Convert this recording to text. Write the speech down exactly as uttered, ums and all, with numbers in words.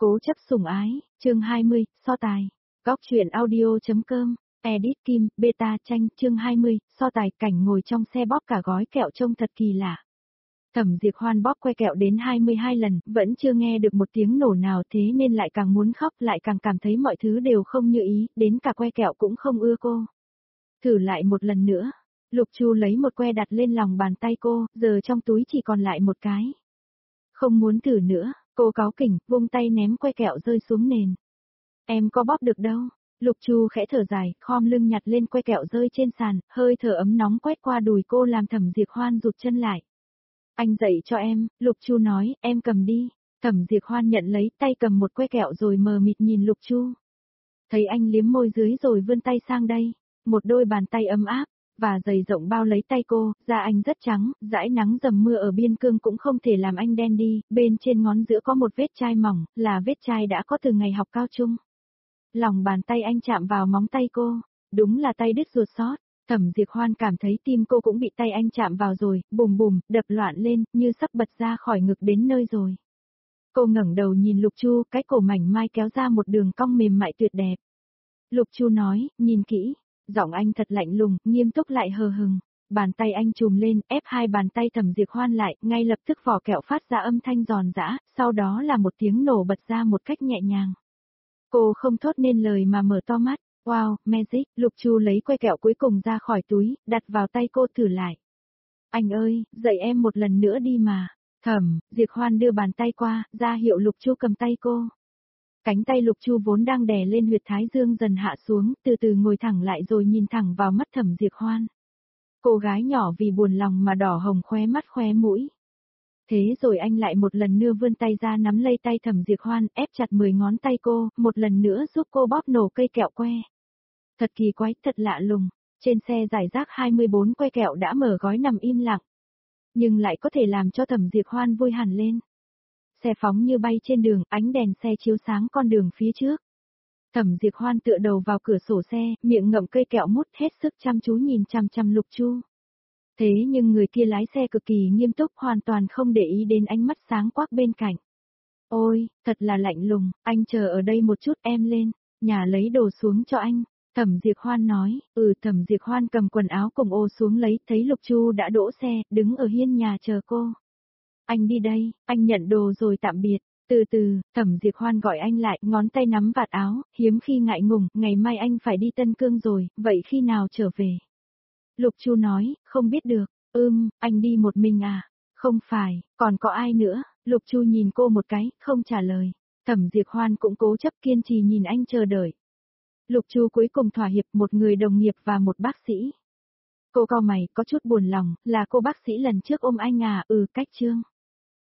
Cố chấp sủng ái, chương hai mươi, so tài. Góc truyện audio.com, edit Kim, beta tranh, chương hai mươi, so tài cảnh ngồi trong xe bóp cả gói kẹo trông thật kỳ lạ. Thẩm Diệp Hoan bóp que kẹo đến hai mươi hai lần, vẫn chưa nghe được một tiếng nổ nào, thế nên lại càng muốn khóc, lại càng cảm thấy mọi thứ đều không như ý, đến cả que kẹo cũng không ưa cô. Thử lại một lần nữa. Lục Chu lấy một que đặt lên lòng bàn tay cô, giờ trong túi chỉ còn lại một cái. Không muốn thử nữa, cô cáu kỉnh, vung tay ném que kẹo rơi xuống nền. Em có bóp được đâu. Lục Chu khẽ thở dài, khom lưng nhặt lên que kẹo rơi trên sàn, hơi thở ấm nóng quét qua đùi cô làm Thẩm Diệp Hoan rụt chân lại. Anh dạy cho em, Lục Chu nói, em cầm đi. Thẩm Diệp Hoan nhận lấy, tay cầm một que kẹo rồi mờ mịt nhìn Lục Chu. Thấy anh liếm môi dưới rồi vươn tay sang đây, một đôi bàn tay ấm áp và dày rộng bao lấy tay cô, da anh rất trắng, dãi nắng dầm mưa ở biên cương cũng không thể làm anh đen đi, bên trên ngón giữa có một vết chai mỏng, là vết chai đã có từ ngày học cao trung. Lòng bàn tay anh chạm vào móng tay cô, đúng là tay đứt ruột xót. Thẩm Diệp Hoan cảm thấy tim cô cũng bị tay anh chạm vào rồi, bùm bùm, đập loạn lên, như sắp bật ra khỏi ngực đến nơi rồi. Cô ngẩng đầu nhìn Lục Chu, cái cổ mảnh mai kéo ra một đường cong mềm mại tuyệt đẹp. Lục Chu nói, nhìn kỹ. Giọng anh thật lạnh lùng, nghiêm túc lại hờ hừng. Bàn tay anh trùm lên, ép hai bàn tay Thẩm Diệp Hoan lại, ngay lập tức vỏ kẹo phát ra âm thanh giòn giã, sau đó là một tiếng nổ bật ra một cách nhẹ nhàng. Cô không thốt nên lời mà mở to mắt. Wow, magic. Lục Chu lấy que kẹo cuối cùng ra khỏi túi, đặt vào tay cô thử lại. Anh ơi, dạy em một lần nữa đi mà. Thẩm Diệp Hoan đưa bàn tay qua, ra hiệu Lục Chu cầm tay cô. Cánh tay Lục Chu vốn đang đè lên huyệt thái dương dần hạ xuống, từ từ ngồi thẳng lại rồi nhìn thẳng vào mắt Thẩm Diệp Hoan. Cô gái nhỏ vì buồn lòng mà đỏ hồng khóe mắt khóe mũi. Thế rồi anh lại một lần nữa vươn tay ra nắm lấy tay Thẩm Diệp Hoan, ép chặt mười ngón tay cô, một lần nữa giúp cô bóp nổ cây kẹo que. Thật kỳ quái, thật lạ lùng, trên xe giải rác hai mươi bốn que kẹo đã mở gói nằm im lặng. Nhưng lại có thể làm cho Thẩm Diệp Hoan vui hẳn lên. Xe phóng như bay trên đường, ánh đèn xe chiếu sáng con đường phía trước. Thẩm Diệp Hoan tựa đầu vào cửa sổ xe, miệng ngậm cây kẹo mút hết sức chăm chú nhìn chằm chằm Lục Chu. Thế nhưng người kia lái xe cực kỳ nghiêm túc, hoàn toàn không để ý đến ánh mắt sáng quắc bên cạnh. Ôi, thật là lạnh lùng, anh chờ ở đây một chút, em lên, nhà lấy đồ xuống cho anh. Thẩm Diệp Hoan nói, ừ. Thẩm Diệp Hoan cầm quần áo cùng ô xuống lấy, thấy Lục Chu đã đỗ xe, đứng ở hiên nhà chờ cô. Anh đi đây, anh nhận đồ rồi tạm biệt. Từ từ, Thẩm Diệp Hoan gọi anh lại, ngón tay nắm vạt áo, hiếm khi ngại ngùng, ngày mai anh phải đi Tân Cương rồi, vậy khi nào trở về? Lục Chu nói, không biết được, ưm, anh đi một mình à? Không phải, còn có ai nữa? Lục Chu nhìn cô một cái, không trả lời. Thẩm Diệp Hoan cũng cố chấp kiên trì nhìn anh chờ đợi. Lục Chu cuối cùng thỏa hiệp, một người đồng nghiệp và một bác sĩ. Cô cau mày, có chút buồn lòng, là cô bác sĩ lần trước ôm anh à, ừ, cách chương.